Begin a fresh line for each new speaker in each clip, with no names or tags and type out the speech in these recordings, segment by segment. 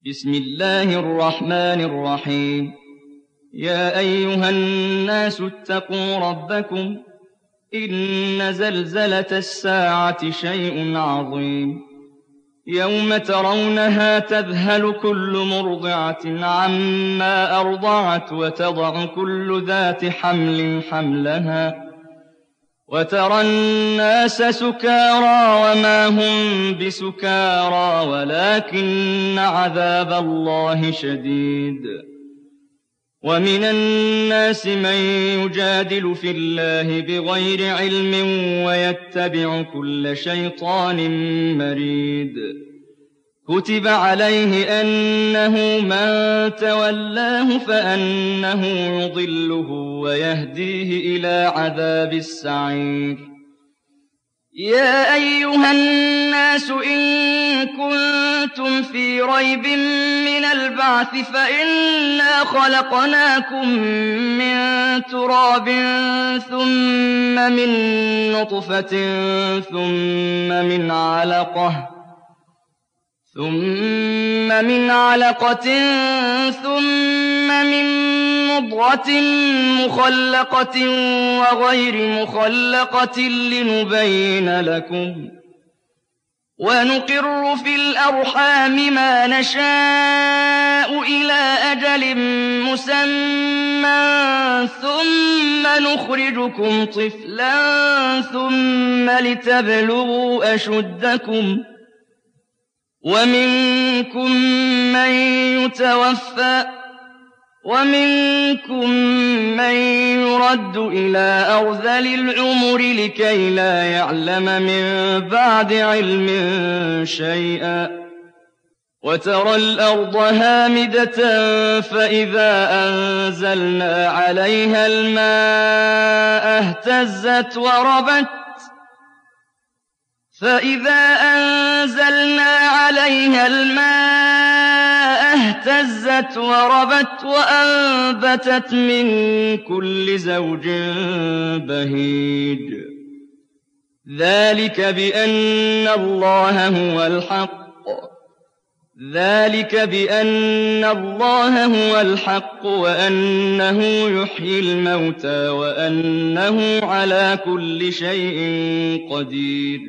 بسم الله الرحمن الرحيم. يا أيها الناس اتقوا ربكم إن زلزلة الساعة شيء عظيم يوم ترونها تذهل كل مرضعة عما أرضعت وتضع كل ذات حمل حملها وترى الناس سكارى وما هم بسكارى ولكن عذاب الله شديد. ومن الناس من يجادل في الله بغير علم ويتبع كل شيطان مريد. كتب عليه أنه من تولاه فأنه يضله ويهديه إلى عذاب السعير. يا أيها الناس إن كنتم في ريب من البعث فإنا خلقناكم من تراب ثم من نطفة ثم من علقة ثم من مضغة مخلقة وغير مخلقة لنبين لكم ونقر في الأرحام ما نشاء إلى أجل مسمى ثم نخرجكم طفلا ثم لتبلغوا أشدكم ومنكم من يتوفى ومنكم من يرد إلى أرذل العمر لكي لا يعلم من بعد علم شيئا. وترى الأرض هامدة فإذا أنزلنا عليها الماء اهتزت وربت وأنبتت من كل زوج بهيج. ذلك بأن الله هو الحق وأنه يحيي الموتى وأنه على كل شيء قدير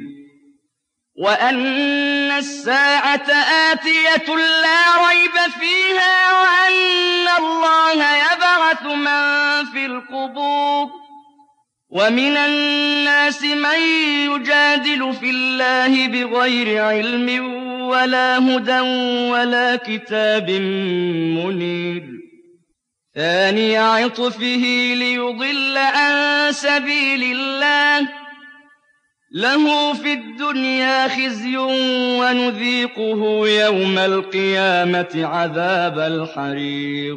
وأن الساعة آتية لا ريب فيها وأن الله يبعث من في القبور. ومن الناس من يجادل في الله بغير علم ولا هدى ولا كتاب منير. ثاني عطفه ليضل عن سبيل الله له في الدنيا خزي ونذيقه يوم القيامة عذاب الحريق.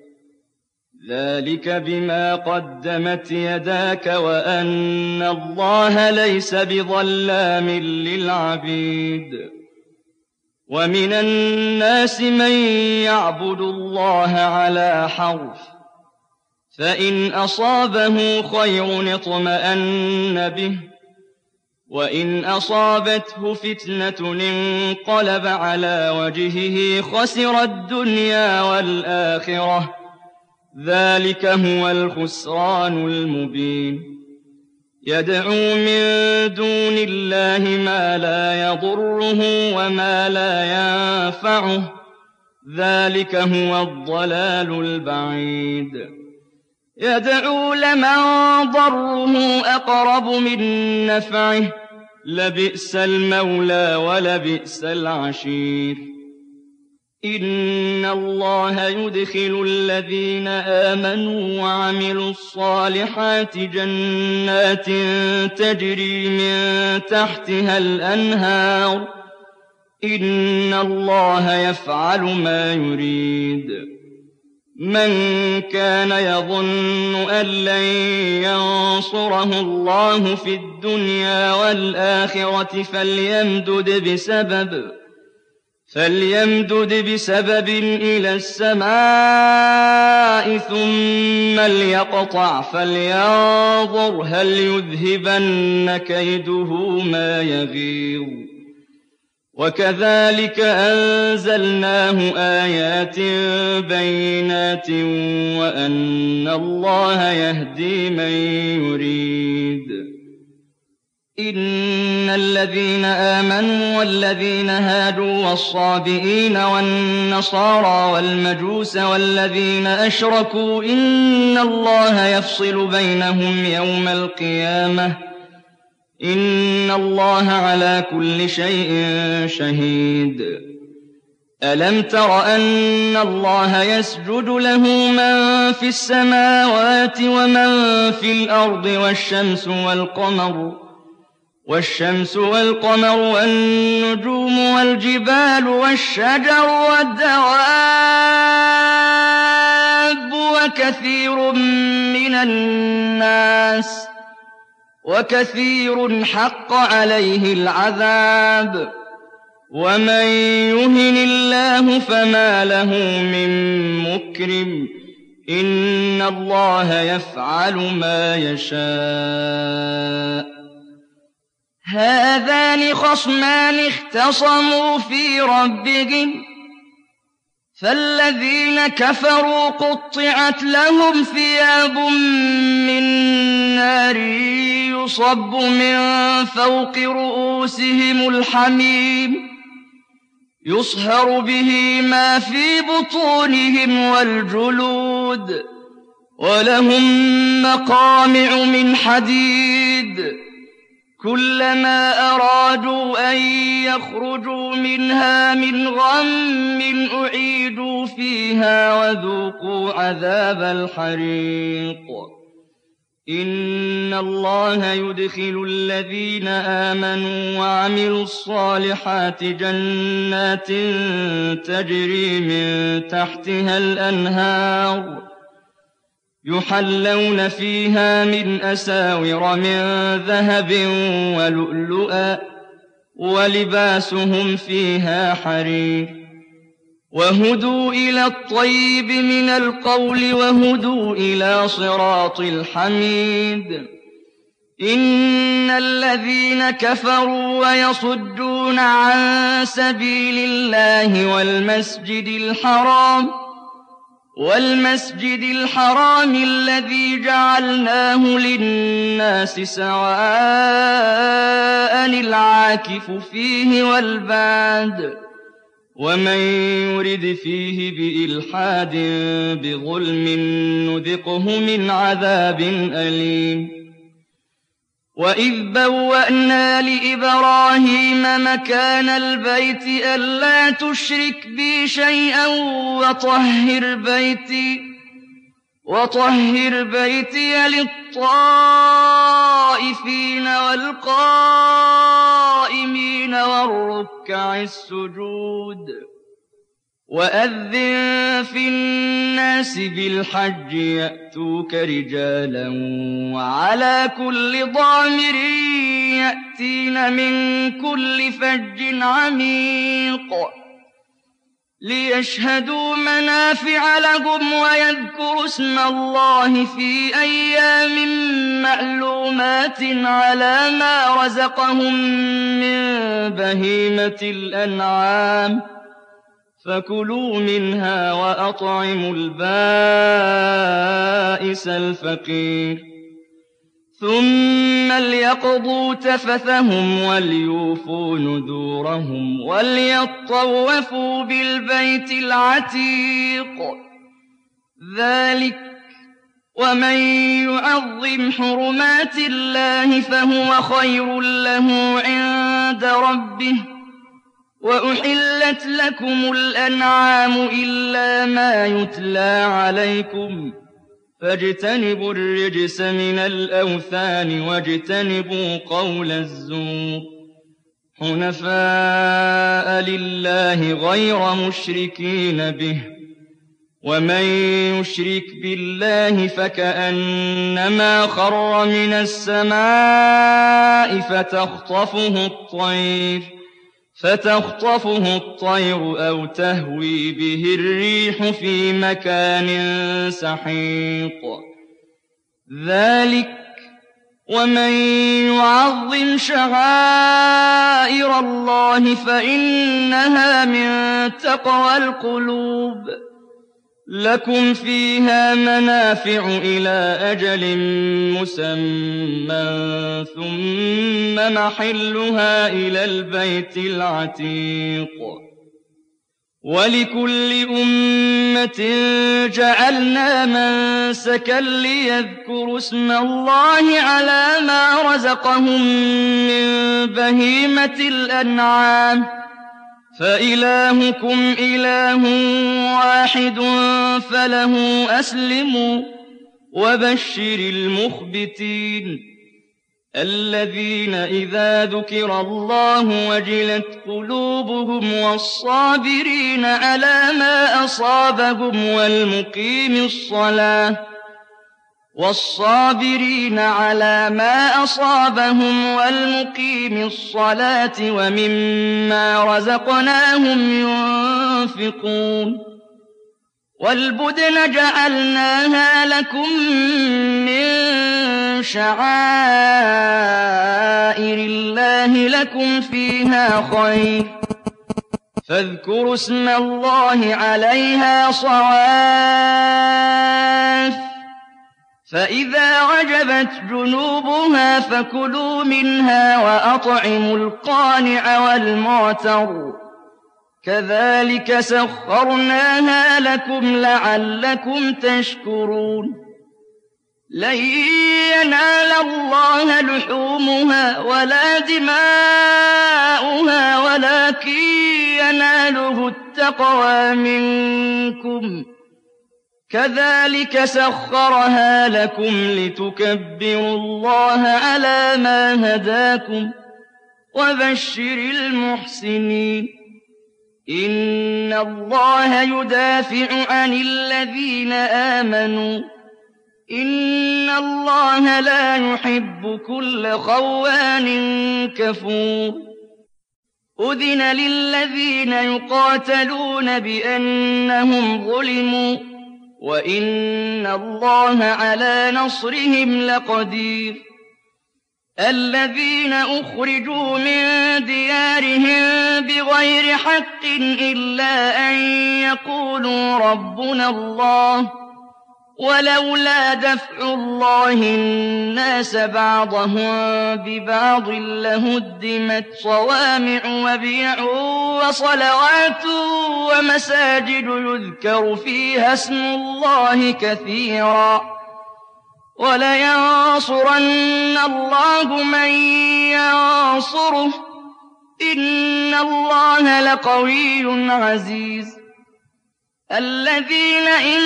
ذلك بما قدمت يداك وأن الله ليس بظلام للعبيد. ومن الناس من يعبد الله على حرف فإن أصابه خير اطمأن به وإن أصابته فتنة انقلب على وجهه خسر الدنيا والآخرة. ذلك هو الخسران المبين. يدعو من دون الله ما لا يضره وما لا ينفعه. ذلك هو الضلال البعيد. يدعو لمن ضره أقرب من نفعه لبئس المولى ولبئس العشير. إن الله يدخل الذين آمنوا وعملوا الصالحات جنات تجري من تحتها الأنهار. إن الله يفعل ما يريد. من كان يظن أن لن ينصره الله في الدنيا والآخرة فليمدد بسبب إلى السماء ثم ليقطع فلينظر هل يذهبن كيده ما يغيظ. وكذلك أنزلناه آيات بينات وأن الله يهدي من يريد إن الذين آمنوا والذين هادوا والصابئين والنصارى والمجوس والذين أشركوا إن الله يفصل بينهم يوم القيامة إن الله على كل شيء شهيد ألم تر أن الله يسجد له من في السماوات ومن في الأرض والشمس والقمر والنجوم والجبال والشجر والدواب وكثير حق عليه العذاب ومن يهن الله فما له من مكرم إن الله يفعل ما يشاء هذان خصمان اختصموا في ربهم فالذين كفروا قطعت لهم ثياب من نار يصب من فوق رؤوسهم الحميم يصهر به ما في بطونهم والجلود ولهم مقامع من حديد كلما أرادوا أن يخرجوا منها من غم أعيدوا فيها وذوقوا عذاب الحريق إن الله يدخل الذين آمنوا وعملوا الصالحات جنات تجري من تحتها الأنهار يحلون فيها من أساور من ذهب ولؤلؤا ولباسهم فيها حرير وهدوا إلى الطيب من القول وهدوا إلى صراط الحميد إن الذين كفروا ويصدون عن سبيل الله والمسجد الحرام الذي جعلناه للناس سواء العاكف فيه والباد ومن يرد فيه بإلحاد بظلم نذقه من عذاب أليم وإذ بوأنا لإبراهيم مكان البيت ألا تشرك بي شيئا وطهر بيتي للطائفين والقائمين والركع السجود وأذن في الناس بالحج يأتوك رجالا وعلى كل ضامر يأتين من كل فج عميق ليشهدوا منافع لهم ويذكروا اسم الله في أيام معلومات على ما رزقهم من بهيمة الأنعام فكلوا منها وأطعموا البائس الفقير ثم ليقضوا تفثهم وليوفوا نذورهم وليطوفوا بالبيت العتيق ذلك ومن يعظم حرمات الله فهو خير له عند ربه وأحلت لكم الأنعام إلا ما يتلى عليكم فاجتنبوا الرجس من الأوثان واجتنبوا قول الزور حنفاء لله غير مشركين به ومن يشرك بالله فكأنما خر من السماء فتخطفه الطير أو تهوي به الريح في مكان سحيق ذلك ومن يعظم شعائر الله فإنها من تقوى القلوب لكم فيها منافع إلى أجل مسمى ثم محلها إلى البيت العتيق ولكل أمة جعلنا منسكا ليذكروا اسم الله على ما رزقهم من بهيمة الأنعام فإلهكم إله واحد فله أسلموا وبشر المخبتين الذين إذا ذكر الله وجلت قلوبهم والصابرين على ما أصابهم والمقيم الصلاة ومما رزقناهم ينفقون والبدن جعلناها لكم من شعائر الله لكم فيها خير فاذكروا اسم الله عليها صواف فإذا وجبت جنوبها فكلوا منها وأطعموا القانع والمعتر كذلك سخرناها لكم لعلكم تشكرون لن ينال الله لحومها ولا دماؤها ولكن يناله التقوى منكم كذلك سخرها لكم لتكبروا الله على ما هداكم وبشر المحسنين إن الله يدافع عن الذين آمنوا إن الله لا يحب كل خوان كفور أذن للذين يقاتلون بأنهم ظلموا وإن الله على نصرهم لقدير الذين أخرجوا من ديارهم بغير حق إلا أن يقولوا ربنا الله ولولا دفع الله الناس بعضهم ببعض لهدمت صوامع وبيع وصلوات ومساجد يذكر فيها اسم الله كثيرا ولينصرن الله من ينصره إن الله لقوي عزيز الذين إن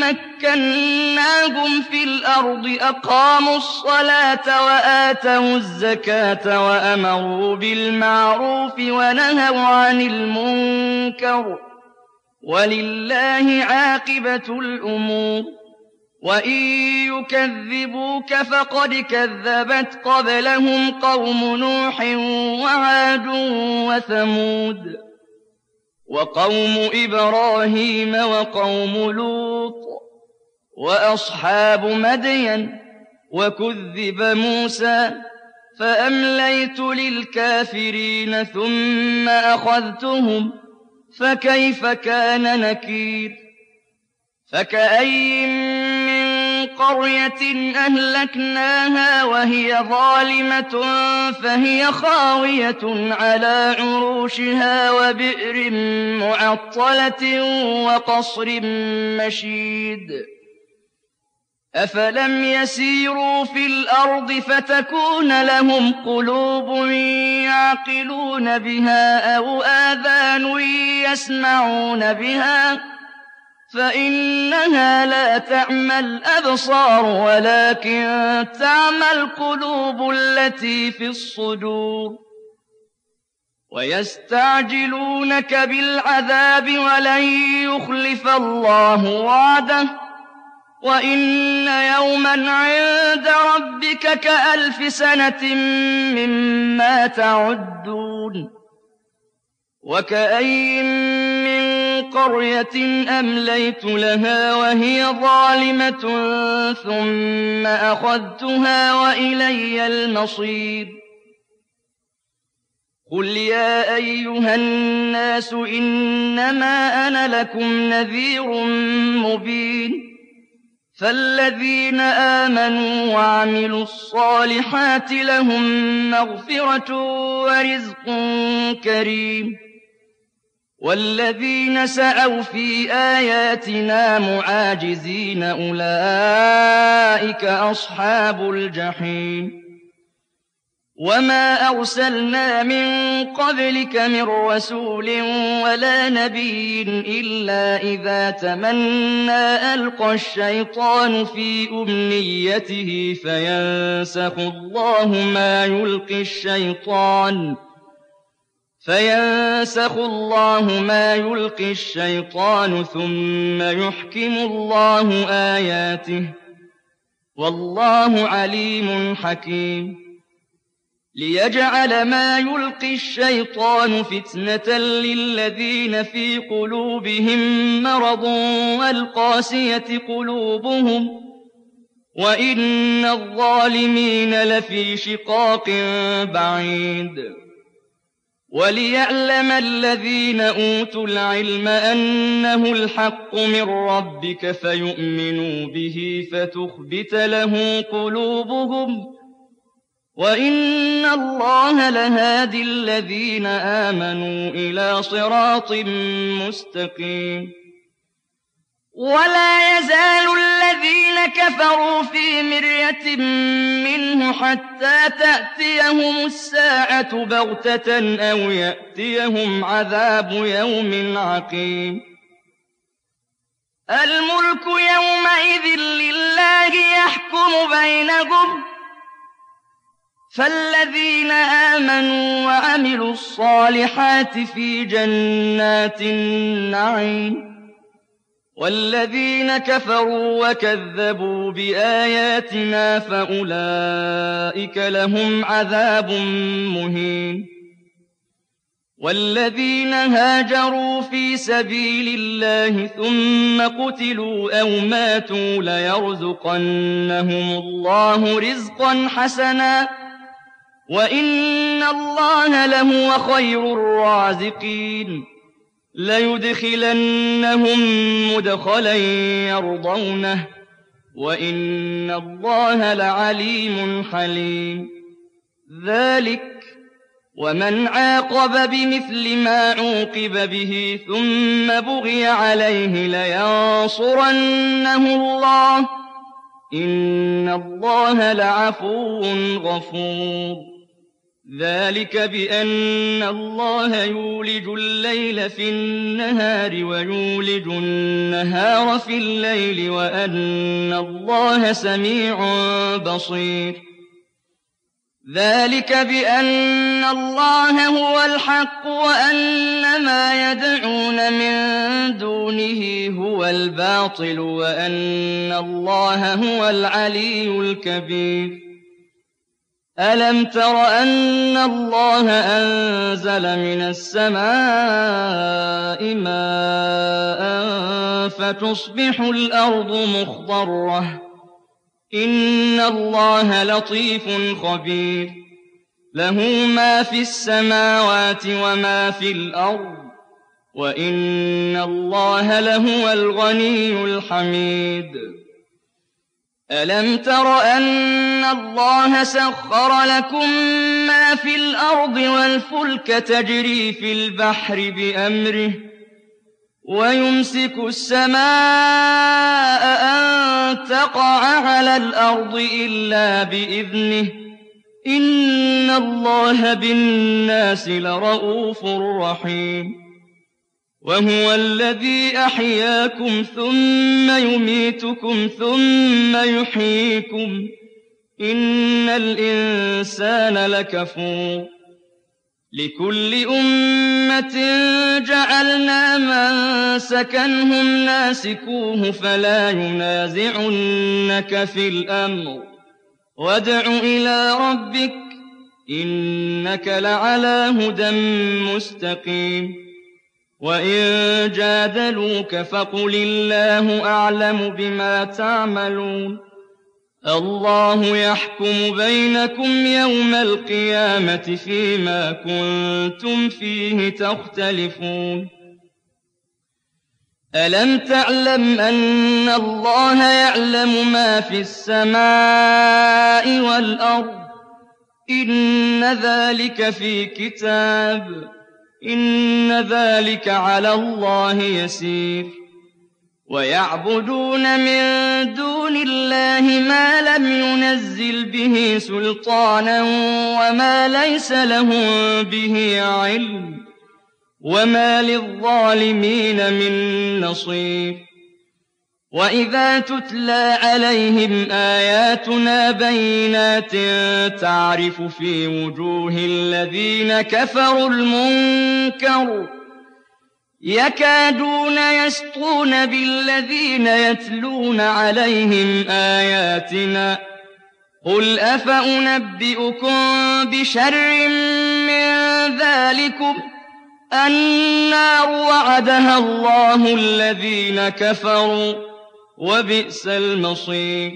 مكناهم في الأرض أقاموا الصلاة وآتوا الزكاة وأمروا بالمعروف ونهوا عن المنكر ولله عاقبة الأمور وإن يكذبوك فقد كذبت قبلهم قوم نوح وعاد وثمود وقوم إبراهيم وقوم لوط وأصحاب مدين وكذب موسى فأمليت للكافرين ثم أخذتهم فكيف كان نكير فكأي من قرية أهلكناها وهي ظالمة فهي خاوية على عروشها وبئر معطلة وقصر مشيد أفلم يسيروا في الأرض فتكون لهم قلوب يعقلون بها أو آذان يسمعون بها فإنها لا تعمى الأبصار ولكن تعمى القلوب التي في الصدور ويستعجلونك بالعذاب ولن يخلف الله وعده وإن يوما عند ربك كألف سنة مما تعدون وكأين من قرية أمليت لها وهي ظالمة ثم أخذتها وإلي المصير قل يا أيها الناس إنما أنا لكم نذير مبين فالذين آمنوا وعملوا الصالحات لهم مغفرة ورزق كريم والذين سعوا في آياتنا معاجزين أولئك أصحاب الجحيم وما أرسلنا من قبلك من رسول ولا نبي إلا إذا تمنى ألقى الشيطان في أمنيته فينسخ الله ما يلقي الشيطان ثم يحكم الله آياته والله عليم حكيم ليجعل ما يلقي الشيطان فتنة للذين في قلوبهم مرض والقاسية قلوبهم وإن الظالمين لفي شقاق بعيد وليعلم الذين أوتوا العلم أنه الحق من ربك فيؤمنوا به فتخبت له قلوبهم وإن الله لهادي الذين آمنوا إلى صراط مستقيم ولا يزال الذين كفروا في مرية منه حتى تأتيهم الساعة بغتة أو يأتيهم عذاب يوم عقيم الملك يومئذ لله يحكم بينهم فالذين آمنوا وعملوا الصالحات في جنات النعيم والذين كفروا وكذبوا بآياتنا فأولئك لهم عذاب مهين والذين هاجروا في سبيل الله ثم قتلوا أو ماتوا ليرزقنهم الله رزقا حسنا وإن الله لهو خير الرازقين ليدخلنهم مدخلا يرضونه وإن الله لعليم حليم ذلك ومن عاقب بمثل ما عوقب به ثم بغي عليه لينصرنه الله إن الله لعفو غفور ذلك بأن الله يولج الليل في النهار ويولج النهار في الليل وأن الله سميع بصير ذلك بأن الله هو الحق وأن ما يدعون من دونه هو الباطل وأن الله هو العلي الكبير ألم تر أن الله أنزل من السماء ماء فتصبح الأرض مخضرة إن الله لطيف خبير له ما في السماوات وما في الأرض وإن الله لهو الغني الحميد ألم تر أن الله سخر لكم ما في الأرض والفلك تجري في البحر بأمره ويمسك السماء أن تقع على الأرض إلا بإذنه إن الله بالناس لرءوف رحيم وهو الذي أحياكم ثم يميتكم ثم يحييكم إن الإنسان لكفور لكل أمة جعلنا من سكنهم ناسكوه فلا ينازعنك في الأمر وادع إلى ربك إِنَّكَ لَعَلَىٰ هُدًى مُّسْتَقِيمٍ وَإِن جَادَلُوكَ فَقُلِ اللَّهُ أَعْلَمُ بِمَا تَعْمَلُونَ اللَّهُ يَحْكُمُ بَيْنَكُمْ يَوْمَ الْقِيَامَةِ فِيمَا كُنتُمْ فِيهِ تَخْتَلِفُونَ أَلَمْ تَعْلَمْ أَنَّ اللَّهَ يَعْلَمُ مَا فِي السَّمَاءِ وَالْأَرْضِ إِنَّ ذَلِكَ فِي كِتَابٍ إِنَّ ذَلِكَ عَلَى اللَّهِ يَسِيرٌ وَيَعْبُدُونَ مِن دُونِ اللَّهِ مَا لَمْ يُنَزِّلْ بِهِ سُلْطَانًا وَمَا لَيْسَ لَهُم بِهِ عِلْمٌ وَمَا لِلظَّالِمِينَ مِن نَّصِيرٍ وَإِذَا تُتْلَىٰ عَلَيْهِمْ آيَاتُنَا بَيِّنَاتٍ تَعْرِفُ فِي وُجُوهِ الَّذِينَ كَفَرُوا الْمُنكَرَ يَكَادُونَ يَسْطُونَ بِالَّذِينَ يَتْلُونَ عَلَيْهِمْ آيَاتِنَا قُلْ أَفَأُنَبِّئُكُم بِشَرٍّ مِّن ذَٰلِكُمُ النَّارُ وَعَدَهَا اللَّهُ الَّذِينَ كَفَرُوا وَبِئْسَ الْمَصِيرُ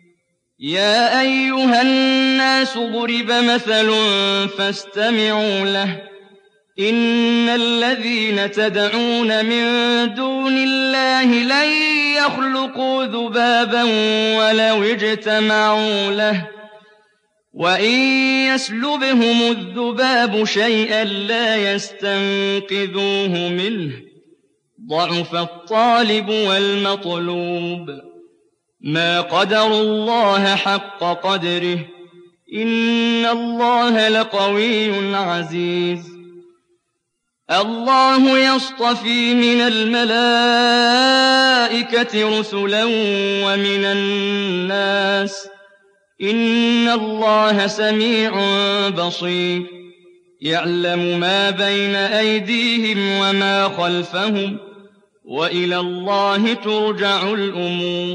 يَا أَيُّهَا النَّاسُ ضُرِبَ مَثَلٌ فَاسْتَمِعُوا لَهُ إِنَّ الَّذِينَ تَدْعُونَ مِن دُونِ اللَّهِ لَن يَخْلُقُوا ذُبَابًا وَلَوِ اجْتَمَعُوا لَهُ وَإِن يَسْلُبْهُمُ الذُّبَابُ شَيْئًا لَّا يَسْتَنقِذُوهُ مِنْهُ ضَعُفَ الطَّالِبُ وَالْمَطْلُوبُ مَا قَدَرُوا اللَّهَ حَقَّ قَدْرِهِ إِنَّ اللَّهَ لَقَوِيٌّ عَزِيزٌ اللَّهُ يَصْطَفِي مِنَ الْمَلَائِكَةِ رُسُلًا وَمِنَ النَّاسِ إِنَّ اللَّهَ سَمِيعٌ بَصِيرٌ يَعْلَمُ مَا بَيْنَ أَيْدِيهِمْ وَمَا خَلْفَهُمْ وَإِلَى اللَّهِ تُرْجَعُ الْأُمُورُ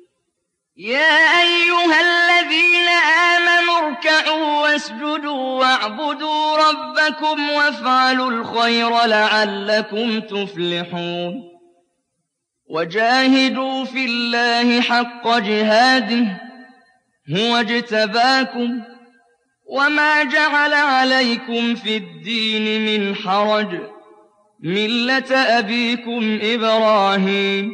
يَا أَيُّهَا الَّذِينَ آمَنُوا ارْكَعُوا وَاسْجُدُوا وَاعْبُدُوا رَبَّكُمْ وَافْعَلُوا الْخَيْرَ لَعَلَّكُمْ تُفْلِحُونَ وَجَاهِدُوا فِي اللَّهِ حَقَّ جِهَادِهِ هُوَ اجْتَبَاكُمْ وَمَا جَعَلَ عَلَيْكُمْ فِي الدِّينِ مِنْ حَرَجٍ مِّلَّةَ أَبِيكُمْ إِبْرَاهِيمَ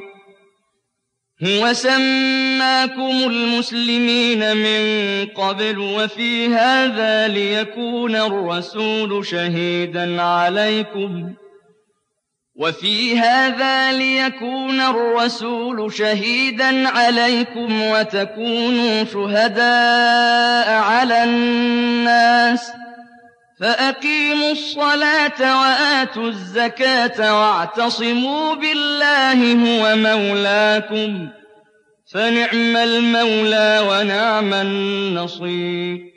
هُوَ سَمَّاكُمُ الْمُسْلِمِينَ مِن قَبْلُ وَفِي هَٰذَا لِيَكُونَ الرَّسُولُ شَهِيدًا عَلَيْكُمْ وَتَكُونُوا شُهَدَاءَ عَلَى النَّاسِ فَأَقِيمُوا الصَّلَاةَ وَآتُوا الزَّكَاةَ وَاعْتَصِمُوا بِاللَّهِ هُوَ مَوْلَاكُمْ فَنِعْمَ الْمَوْلَىٰ وَنِعْمَ النَّصِيرُ